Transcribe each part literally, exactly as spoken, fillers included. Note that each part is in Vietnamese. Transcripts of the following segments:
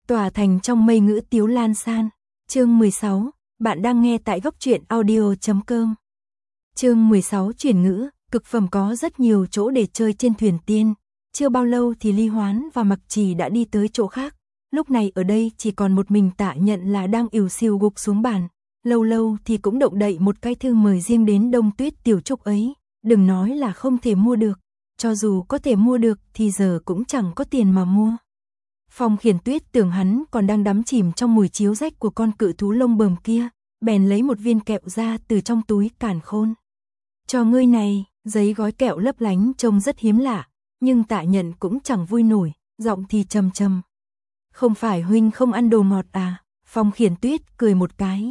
Tòa thành trong mây ngữ tiếu lan san. Chương mười sáu, bạn đang nghe tại góc truyện audio chấm com. Chương mười sáu chuyển ngữ, cực phẩm có rất nhiều chỗ để chơi trên thuyền tiên. Chưa bao lâu thì Ly Hoán và Mặc Trì đã đi tới chỗ khác. Lúc này ở đây chỉ còn một mình Tạ Nhận là đang ỉu xìu gục xuống bàn. Lâu lâu thì cũng động đậy một cái thư mời riêng đến Đông Tuyết Tiểu Trúc ấy. Đừng nói là không thể mua được. Cho dù có thể mua được thì giờ cũng chẳng có tiền mà mua. Phong Khiển Tuyết tưởng hắn còn đang đắm chìm trong mùi chiếu rách của con cự thú lông bờm kia, bèn lấy một viên kẹo ra từ trong túi càn khôn. Cho ngươi này, giấy gói kẹo lấp lánh trông rất hiếm lạ, nhưng Tạ Nhận cũng chẳng vui nổi, giọng thì trầm trầm. Không phải huynh không ăn đồ ngọt à? Phong Khiển Tuyết cười một cái.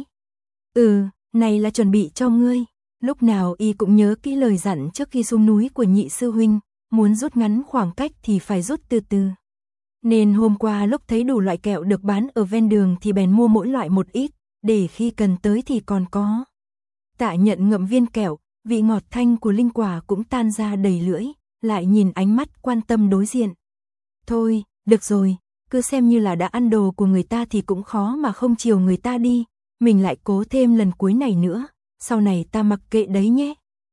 Ừ, này là chuẩn bị cho ngươi. Lúc nào y cũng nhớ kỹ lời dặn trước khi xuống núi của nhị sư huynh, muốn rút ngắn khoảng cách thì phải rút từ từ. Nên hôm qua lúc thấy đủ loại kẹo được bán ở ven đường thì bèn mua mỗi loại một ít, để khi cần tới thì còn có. Tạ Nhận ngậm viên kẹo, vị ngọt thanh của linh quả cũng tan ra đầy lưỡi, lại nhìn ánh mắt quan tâm đối diện. Thôi, được rồi, cứ xem như là đã ăn đồ của người ta thì cũng khó mà không chiều người ta đi, mình lại cố thêm lần cuối này nữa, sau này ta mặc kệ đấy nhé.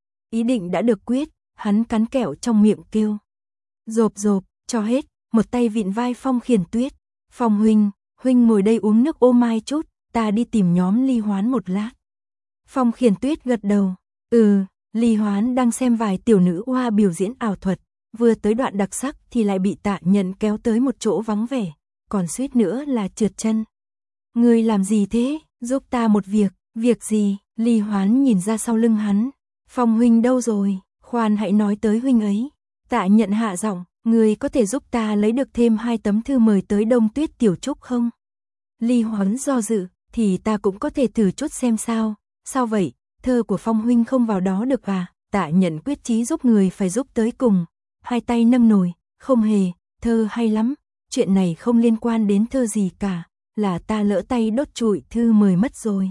Ý định đã được quyết, hắn cắn kẹo trong miệng kêu. Rộp rộp, cho hết. Một tay vịn vai Phong Khiển Tuyết. Phong huynh, huynh ngồi đây uống nước ô mai chút, ta đi tìm nhóm Ly Hoán một lát. Phong Khiển Tuyết gật đầu. Ừ, Ly Hoán đang xem vài tiểu nữ hoa biểu diễn ảo thuật, vừa tới đoạn đặc sắc thì lại bị Tạ Nhận kéo tới một chỗ vắng vẻ, còn suýt nữa là trượt chân. Ngươi làm gì thế? Giúp ta một việc. Việc gì? Ly Hoán nhìn ra sau lưng hắn. Phong huynh đâu rồi? Khoan hãy nói tới huynh ấy. Tạ Nhận hạ giọng. Người có thể giúp ta lấy được thêm hai tấm thư mời tới Đông Tuyết Tiểu Trúc không? Ly Hoán do dự, thì ta cũng có thể thử chút xem sao. Sao vậy, thơ của Phong huynh không vào đó được à? Tạ Nhận quyết chí giúp người phải giúp tới cùng. Hai tay nâng nổi, không hề, thơ hay lắm. Chuyện này không liên quan đến thơ gì cả, là ta lỡ tay đốt trụi thư mời mất rồi.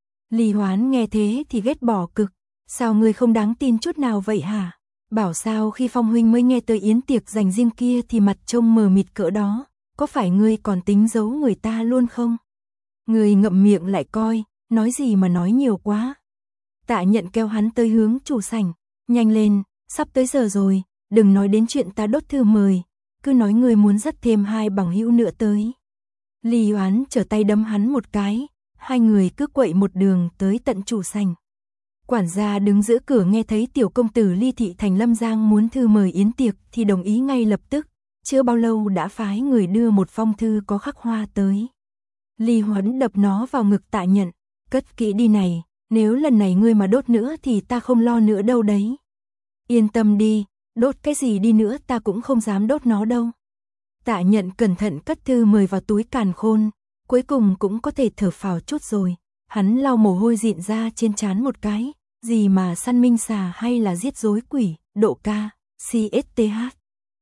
Ly Hoán nghe thế thì ghét bỏ cực. Sao ngươi không đáng tin chút nào vậy hả? Bảo sao khi Phong huynh mới nghe tới yến tiệc dành riêng kia thì mặt trông mờ mịt cỡ đó, có phải ngươi còn tính giấu người ta luôn không? Ngươi ngậm miệng lại coi, nói gì mà nói nhiều quá. Tạ Nhận kêu hắn tới hướng chủ sảnh, nhanh lên, sắp tới giờ rồi, đừng nói đến chuyện ta đốt thư mời, cứ nói ngươi muốn dắt thêm hai bằng hữu nữa tới. Ly Hoán trở tay đấm hắn một cái, hai người cứ quậy một đường tới tận chủ sảnh. Quản gia đứng giữa cửa nghe thấy tiểu công tử Ly Thị Thành Lâm Giang muốn thư mời yến tiệc thì đồng ý ngay lập tức, chưa bao lâu đã phái người đưa một phong thư có khắc hoa tới. Ly Hoán đập nó vào ngực Tạ Nhận, cất kỹ đi này, nếu lần này ngươi mà đốt nữa thì ta không lo nữa đâu đấy. Yên tâm đi, đốt cái gì đi nữa ta cũng không dám đốt nó đâu. Tạ Nhận cẩn thận cất thư mời vào túi càn khôn, cuối cùng cũng có thể thở phào chút rồi. Hắn lau mồ hôi dịn ra trên trán một cái, gì mà săn minh xà hay là giết rối quỷ, độ ca, xê ét tê hát.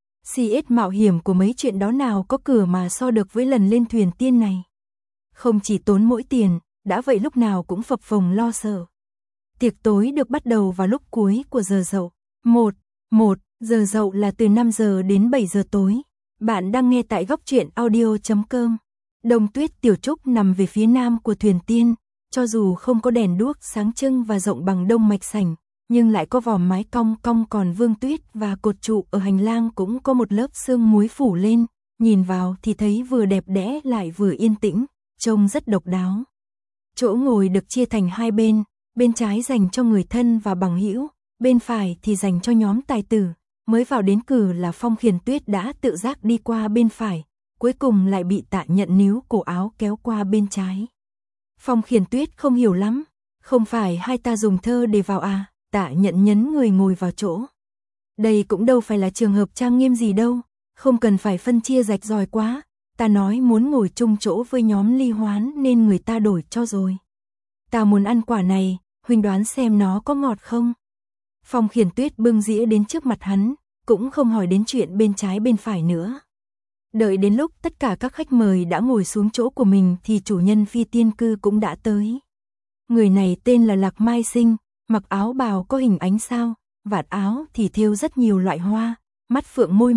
xê ét mạo hiểm của mấy chuyện đó nào có cửa mà so được với lần lên thuyền tiên này. Không chỉ tốn mỗi tiền, đã vậy lúc nào cũng phập phồng lo sợ. Tiệc tối được bắt đầu vào lúc cuối của giờ dậu. Một, một, giờ dậu là từ năm giờ đến bảy giờ tối. Bạn đang nghe tại góc truyện audio chấm com. Đông Tuyết Tiểu Trúc nằm về phía nam của thuyền tiên. Cho dù không có đèn đuốc sáng trưng và rộng bằng đông mạch sảnh, nhưng lại có vòm mái cong cong còn vương tuyết và cột trụ ở hành lang cũng có một lớp sương muối phủ lên, nhìn vào thì thấy vừa đẹp đẽ lại vừa yên tĩnh, trông rất độc đáo. Chỗ ngồi được chia thành hai bên, bên trái dành cho người thân và bằng hữu, bên phải thì dành cho nhóm tài tử. Mới vào đến cửa là Phong Khiển Tuyết đã tự giác đi qua bên phải, cuối cùng lại bị Tạ Nhận níu cổ áo kéo qua bên trái. Phong Khiển Tuyết không hiểu lắm, không phải hai ta dùng thơ để vào à? Tạ Nhận nhấn người ngồi vào chỗ. Đây cũng đâu phải là trường hợp trang nghiêm gì đâu, không cần phải phân chia rạch ròi quá, ta nói muốn ngồi chung chỗ với nhóm Ly Hoán nên người ta đổi cho rồi. Ta muốn ăn quả này, huynh đoán xem nó có ngọt không? Phong Khiển Tuyết bưng dĩa đến trước mặt hắn, cũng không hỏi đến chuyện bên trái bên phải nữa. Đợi đến lúc tất cả các khách mời đã ngồi xuống chỗ của mình thì chủ nhân phi tiên cư cũng đã tới. Người này tên là Lạc Mai Sinh, mặc áo bào có hình ánh sao, vạt áo thì thêu rất nhiều loại hoa, mắt phượng môi mỏng,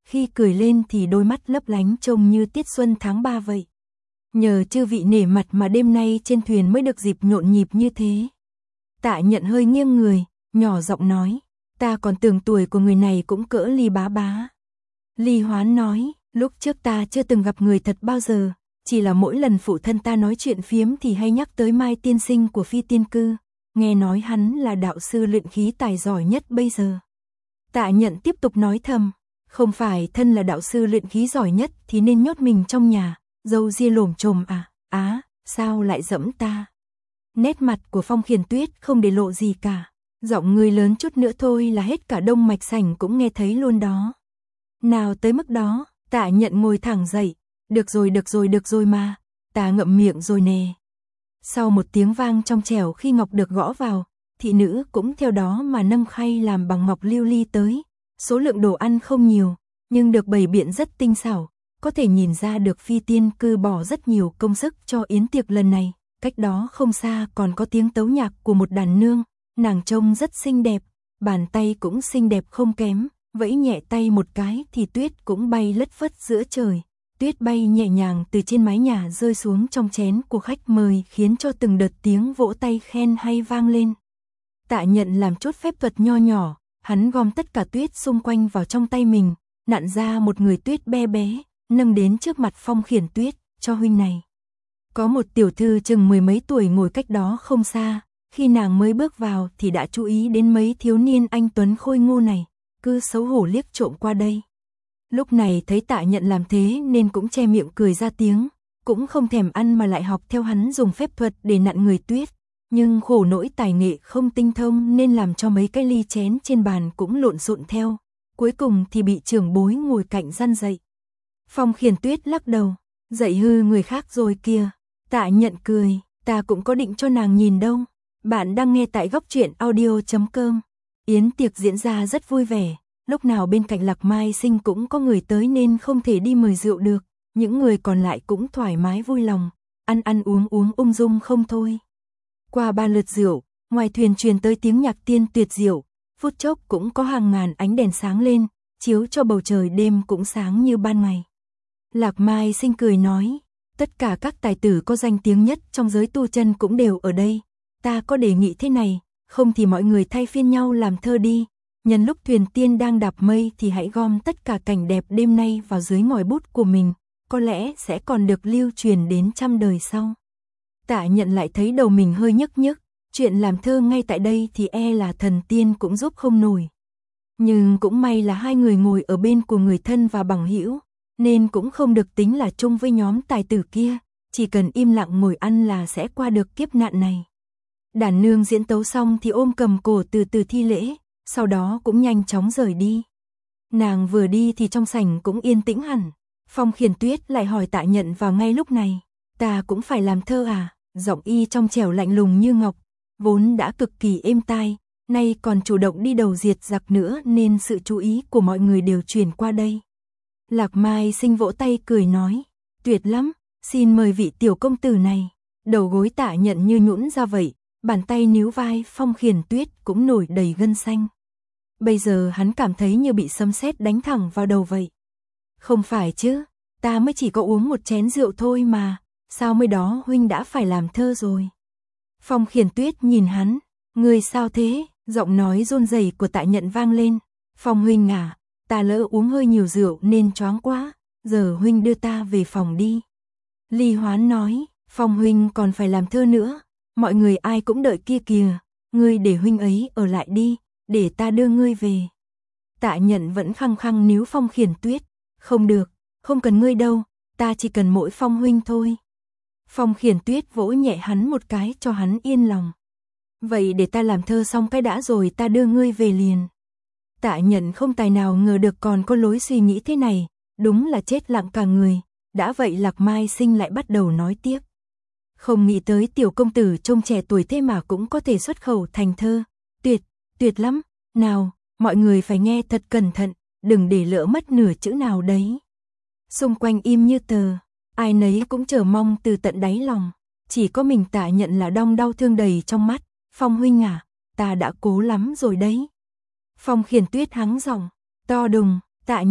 khi cười lên thì đôi mắt lấp lánh trông như tiết xuân tháng ba vậy. Nhờ chư vị nể mặt mà đêm nay trên thuyền mới được dịp nhộn nhịp như thế. Tạ Nhận hơi nghiêng người, nhỏ giọng nói, ta còn tưởng tuổi của người này cũng cỡ Ly bá bá. Ly Hoán nói, lúc trước ta chưa từng gặp người thật bao giờ, chỉ là mỗi lần phụ thân ta nói chuyện phiếm thì hay nhắc tới Mai tiên sinh của Phi Tiên Cư, nghe nói hắn là đạo sư luyện khí tài giỏi nhất bây giờ. Tạ Nhận tiếp tục nói thầm, không phải thân là đạo sư luyện khí giỏi nhất thì nên nhốt mình trong nhà, dâu ria lồm chồm à, á, sao lại giẫm ta. Nét mặt của Phong Khiển Tuyết không để lộ gì cả, giọng người lớn chút nữa thôi là hết cả đông mạch sảnh cũng nghe thấy luôn đó. Nào tới mức đó, Tạ Nhận ngồi thẳng dậy, được rồi được rồi được rồi mà, ta ngậm miệng rồi nè. Sau một tiếng vang trong trẻo khi ngọc được gõ vào, thị nữ cũng theo đó mà nâng khay làm bằng ngọc lưu ly tới. Số lượng đồ ăn không nhiều, nhưng được bày biện rất tinh xảo, có thể nhìn ra được Phi Tiên Cư bỏ rất nhiều công sức cho yến tiệc lần này. Cách đó không xa còn có tiếng tấu nhạc của một đàn nương, nàng trông rất xinh đẹp, bàn tay cũng xinh đẹp không kém, vẫy nhẹ tay một cái thì tuyết cũng bay lất phất giữa trời. Tuyết bay nhẹ nhàng từ trên mái nhà rơi xuống trong chén của khách mời khiến cho từng đợt tiếng vỗ tay khen hay vang lên. Tạ Nhận làm chút phép thuật nho nhỏ, hắn gom tất cả tuyết xung quanh vào trong tay mình, nặn ra một người tuyết bé bé, nâng đến trước mặt Phong Khiển Tuyết, cho huynh này. Có một tiểu thư chừng mười mấy tuổi ngồi cách đó không xa, khi nàng mới bước vào thì đã chú ý đến mấy thiếu niên anh tuấn khôi ngô này, cứ xấu hổ liếc trộm qua đây. Lúc này thấy Tạ Nhận làm thế nên cũng che miệng cười ra tiếng, cũng không thèm ăn mà lại học theo hắn dùng phép thuật để nặn người tuyết, nhưng khổ nỗi tài nghệ không tinh thông nên làm cho mấy cái ly chén trên bàn cũng lộn xộn theo, cuối cùng thì bị trưởng bối ngồi cạnh răn dậy. Phong Khiển Tuyết lắc đầu, dạy hư người khác rồi kìa. Tạ Nhận cười, ta cũng có định cho nàng nhìn đâu. Bạn đang nghe tại góc truyện audio chấm com. Yến tiệc diễn ra rất vui vẻ, lúc nào bên cạnh Lạc Mai Sinh cũng có người tới nên không thể đi mời rượu được, những người còn lại cũng thoải mái vui lòng, ăn ăn uống uống ung dung không thôi. Qua ba lượt rượu, ngoài thuyền truyền tới tiếng nhạc tiên tuyệt diệu, phút chốc cũng có hàng ngàn ánh đèn sáng lên, chiếu cho bầu trời đêm cũng sáng như ban ngày. Lạc Mai Sinh cười nói, tất cả các tài tử có danh tiếng nhất trong giới tu chân cũng đều ở đây, ta có đề nghị thế này, không thì mọi người thay phiên nhau làm thơ đi, nhân lúc thuyền tiên đang đạp mây thì hãy gom tất cả cảnh đẹp đêm nay vào dưới ngòi bút của mình, có lẽ sẽ còn được lưu truyền đến trăm đời sau. Tạ Nhận lại thấy đầu mình hơi nhức nhức, chuyện làm thơ ngay tại đây thì e là thần tiên cũng giúp không nổi. Nhưng cũng may là hai người ngồi ở bên của người thân và bằng hữu, nên cũng không được tính là chung với nhóm tài tử kia, chỉ cần im lặng ngồi ăn là sẽ qua được kiếp nạn này. Đàn nương diễn tấu xong thì ôm cầm cổ từ từ thi lễ, sau đó cũng nhanh chóng rời đi. Nàng vừa đi thì trong sảnh cũng yên tĩnh hẳn. Phong Khiển Tuyết lại hỏi Tạ Nhận vào ngay lúc này, ta cũng phải làm thơ à? Giọng y trong trẻo lạnh lùng như ngọc, vốn đã cực kỳ êm tai, nay còn chủ động đi đầu diệt giặc nữa nên sự chú ý của mọi người đều chuyển qua đây. Lạc Mai Sinh vỗ tay cười nói, tuyệt lắm, xin mời vị tiểu công tử này. Đầu gối Tạ Nhận như nhũn ra vậy, bàn tay níu vai Phong Khiển Tuyết cũng nổi đầy gân xanh. Bây giờ hắn cảm thấy như bị sấm sét đánh thẳng vào đầu vậy. Không phải chứ, ta mới chỉ có uống một chén rượu thôi mà, sao mới đó huynh đã phải làm thơ rồi. Phong Khiển Tuyết nhìn hắn, người sao thế, giọng nói run rẩy của Tạ Nhận vang lên. Phong huynh à, ta lỡ uống hơi nhiều rượu nên choáng quá, giờ huynh đưa ta về phòng đi. Ly Hoán nói, Phong huynh còn phải làm thơ nữa, mọi người ai cũng đợi kia kìa, ngươi để huynh ấy ở lại đi, để ta đưa ngươi về. Tạ Nhận vẫn khăng khăng níu Phong Khiển Tuyết, không được, không cần ngươi đâu, ta chỉ cần mỗi Phong huynh thôi. Phong Khiển Tuyết vỗ nhẹ hắn một cái cho hắn yên lòng. Vậy để ta làm thơ xong cái đã rồi ta đưa ngươi về liền. Tạ Nhận không tài nào ngờ được còn có lối suy nghĩ thế này, đúng là chết lặng cả người. Đã vậy Lạc Mai Sinh lại bắt đầu nói tiếp. Không nghĩ tới tiểu công tử trông trẻ tuổi thế mà cũng có thể xuất khẩu thành thơ. Tuyệt, tuyệt lắm, nào, mọi người phải nghe thật cẩn thận, đừng để lỡ mất nửa chữ nào đấy. Xung quanh im như tờ, ai nấy cũng chờ mong từ tận đáy lòng, chỉ có mình Tạ Nhận là đong đau thương đầy trong mắt. Phong huynh à, ta đã cố lắm rồi đấy. Phong Khiển Tuyết hắng giọng, to đùng, Tạ Nhận,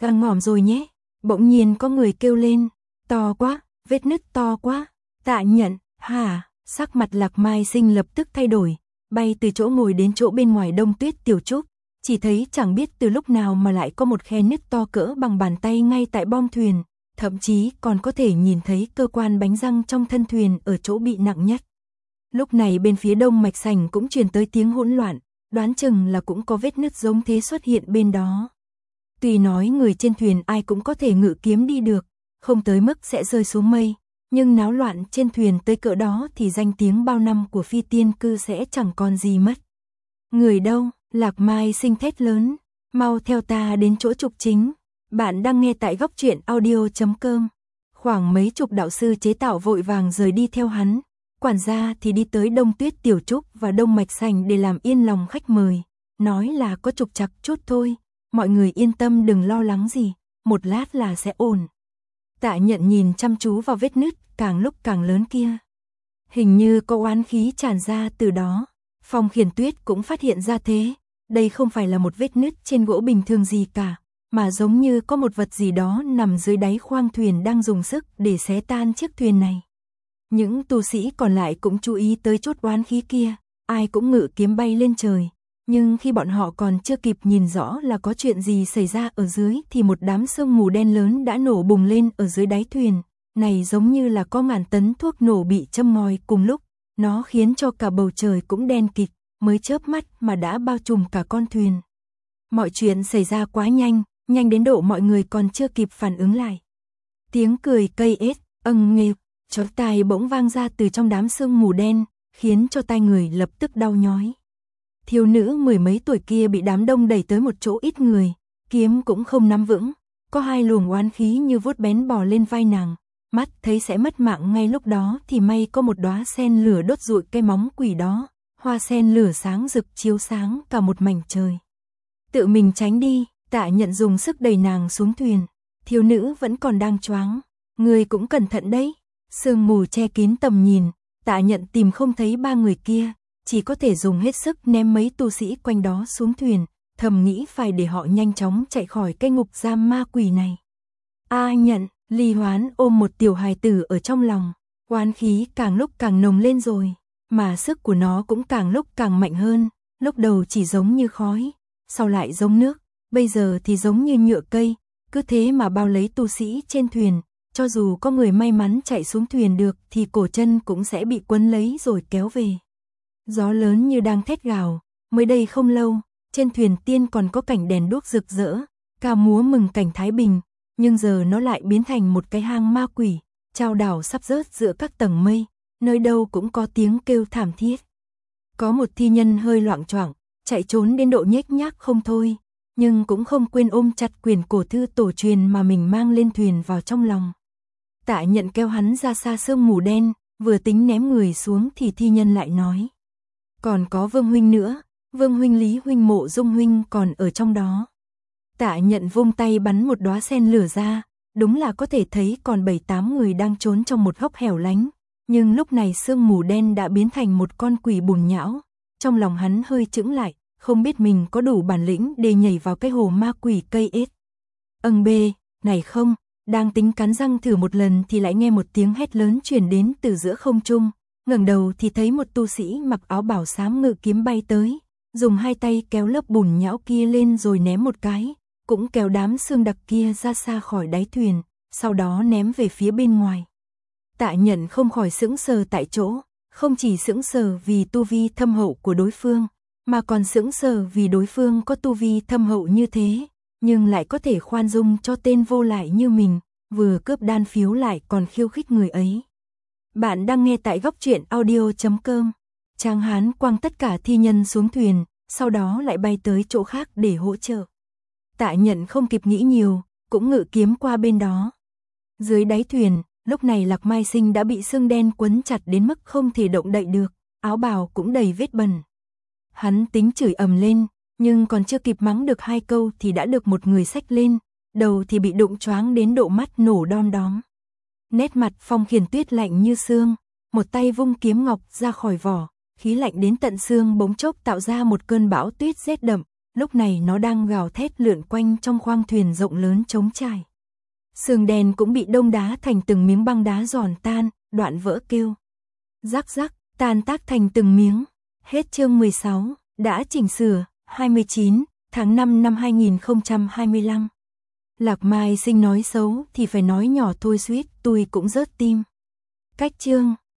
Càng ngỏm rồi nhé. Bỗng nhiên có người kêu lên. To quá, vết nứt to quá. Tạ Nhận, hả? Sắc mặt Lạc Mai Sinh lập tức thay đổi, bay từ chỗ ngồi đến chỗ bên ngoài Đông Tuyết Tiểu Trúc, chỉ thấy chẳng biết từ lúc nào mà lại có một khe nứt to cỡ bằng bàn tay ngay tại bong thuyền, thậm chí còn có thể nhìn thấy cơ quan bánh răng trong thân thuyền ở chỗ bị nặng nhất. Lúc này bên phía đông mạch sảnh cũng truyền tới tiếng hỗn loạn, đoán chừng là cũng có vết nứt giống thế xuất hiện bên đó. Tuy nói người trên thuyền ai cũng có thể ngự kiếm đi được, không tới mức sẽ rơi xuống mây, nhưng náo loạn trên thuyền tới cỡ đó thì danh tiếng bao năm của phi tiên cư sẽ chẳng còn gì mất. Người đâu? Lạc Mai Sinh thét lớn, mau theo ta đến chỗ trục chính. Bạn đang nghe tại góc truyện audio chấm com. Khoảng mấy chục đạo sư chế tạo vội vàng rời đi theo hắn, quản gia thì đi tới Đông Tuyết Tiểu Trúc và Đông Mạch Sảnh để làm yên lòng khách mời, nói là có trục trặc chút thôi, mọi người yên tâm đừng lo lắng gì, một lát là sẽ ổn. Tạ Nhận nhìn chăm chú vào vết nứt càng lúc càng lớn kia. Hình như có oán khí tràn ra từ đó. Phong Khiển Tuyết cũng phát hiện ra thế. Đây không phải là một vết nứt trên gỗ bình thường gì cả, mà giống như có một vật gì đó nằm dưới đáy khoang thuyền đang dùng sức để xé tan chiếc thuyền này. Những tu sĩ còn lại cũng chú ý tới chốt oán khí kia, ai cũng ngự kiếm bay lên trời. Nhưng khi bọn họ còn chưa kịp nhìn rõ là có chuyện gì xảy ra ở dưới thì một đám sương mù đen lớn đã nổ bùng lên ở dưới đáy thuyền. Này giống như là có ngàn tấn thuốc nổ bị châm ngòi cùng lúc, nó khiến cho cả bầu trời cũng đen kịt, mới chớp mắt mà đã bao trùm cả con thuyền. Mọi chuyện xảy ra quá nhanh, nhanh đến độ mọi người còn chưa kịp phản ứng lại. Tiếng cười cây ếch, âng nghêu, chói tai bỗng vang ra từ trong đám sương mù đen, khiến cho tai người lập tức đau nhói. Thiếu nữ mười mấy tuổi kia bị đám đông đẩy tới một chỗ ít người, kiếm cũng không nắm vững, có hai luồng oán khí như vuốt bén bò lên vai nàng. Mắt thấy sẽ mất mạng ngay lúc đó thì may có một đóa sen lửa đốt rụi cây móng quỷ đó, hoa sen lửa sáng rực chiếu sáng cả một mảnh trời. Tự mình tránh đi, Tạ Nhận dùng sức đẩy nàng xuống thuyền, thiếu nữ vẫn còn đang choáng, người cũng cẩn thận đấy. Sương mù che kín tầm nhìn, Tạ Nhận tìm không thấy ba người kia, chỉ có thể dùng hết sức ném mấy tu sĩ quanh đó xuống thuyền, thầm nghĩ phải để họ nhanh chóng chạy khỏi cái ngục giam ma quỷ này. A Nhận, Ly Hoán ôm một tiểu hài tử ở trong lòng, oán khí càng lúc càng nồng lên rồi, mà sức của nó cũng càng lúc càng mạnh hơn, lúc đầu chỉ giống như khói, sau lại giống nước, bây giờ thì giống như nhựa cây, cứ thế mà bao lấy tu sĩ trên thuyền, cho dù có người may mắn chạy xuống thuyền được thì cổ chân cũng sẽ bị quấn lấy rồi kéo về. Gió lớn như đang thét gào, mới đây không lâu, trên thuyền tiên còn có cảnh đèn đuốc rực rỡ, ca múa mừng cảnh thái bình. Nhưng giờ nó lại biến thành một cái hang ma quỷ, chao đảo sắp rớt giữa các tầng mây, nơi đâu cũng có tiếng kêu thảm thiết. Có một thi nhân hơi loạng choạng, chạy trốn đến độ nhếch nhác không thôi, nhưng cũng không quên ôm chặt quyển cổ thư tổ truyền mà mình mang lên thuyền vào trong lòng. Tạ Nhận kéo hắn ra xa sương mù đen, vừa tính ném người xuống thì thi nhân lại nói. Còn có Vương huynh nữa, Vương huynh Lý huynh Mộ Dung huynh còn ở trong đó. Tạ Nhận vung tay bắn một đóa sen lửa ra, đúng là có thể thấy còn bảy tám người đang trốn trong một góc hẻo lánh, nhưng lúc này sương mù đen đã biến thành một con quỷ bùn nhão, trong lòng hắn hơi chững lại, không biết mình có đủ bản lĩnh để nhảy vào cái hồ ma quỷ cây ếch. Âng bê, này không, đang tính cắn răng thử một lần thì lại nghe một tiếng hét lớn truyền đến từ giữa không trung, ngẩng đầu thì thấy một tu sĩ mặc áo bảo xám ngự kiếm bay tới, dùng hai tay kéo lớp bùn nhão kia lên rồi ném một cái, cũng kéo đám xương đặc kia ra xa khỏi đáy thuyền, sau đó ném về phía bên ngoài. Tạ Nhận không khỏi sững sờ tại chỗ, không chỉ sững sờ vì tu vi thâm hậu của đối phương, mà còn sững sờ vì đối phương có tu vi thâm hậu như thế, nhưng lại có thể khoan dung cho tên vô lại như mình, vừa cướp đan phiếu lại còn khiêu khích người ấy. Bạn đang nghe tại góc truyện audio chấm com. Tráng hán quăng tất cả thi nhân xuống thuyền, sau đó lại bay tới chỗ khác để hỗ trợ. Tạ Nhận không kịp nghĩ nhiều, cũng ngự kiếm qua bên đó. Dưới đáy thuyền, lúc này Lạc Mai Sinh đã bị sương đen quấn chặt đến mức không thể động đậy được, áo bào cũng đầy vết bẩn. Hắn tính chửi ầm lên, nhưng còn chưa kịp mắng được hai câu thì đã được một người xách lên, đầu thì bị đụng choáng đến độ mắt nổ đom đóm. Nét mặt Phong Khiển Tuyết lạnh như xương, một tay vung kiếm ngọc ra khỏi vỏ, khí lạnh đến tận xương bỗng chốc tạo ra một cơn bão tuyết rét đậm, lúc này nó đang gào thét lượn quanh trong khoang thuyền rộng lớn trống trải. Sườn đèn cũng bị đông đá thành từng miếng băng đá giòn tan, đoạn vỡ kêu. Rắc rắc, tan tác thành từng miếng. Hết chương mười sáu, đã chỉnh sửa, hai mươi chín tháng năm năm hai nghìn không trăm hai mươi lăm. Lạc Mai Sinh nói xấu thì phải nói nhỏ thôi, suýt tôi cũng rớt tim. Cách chương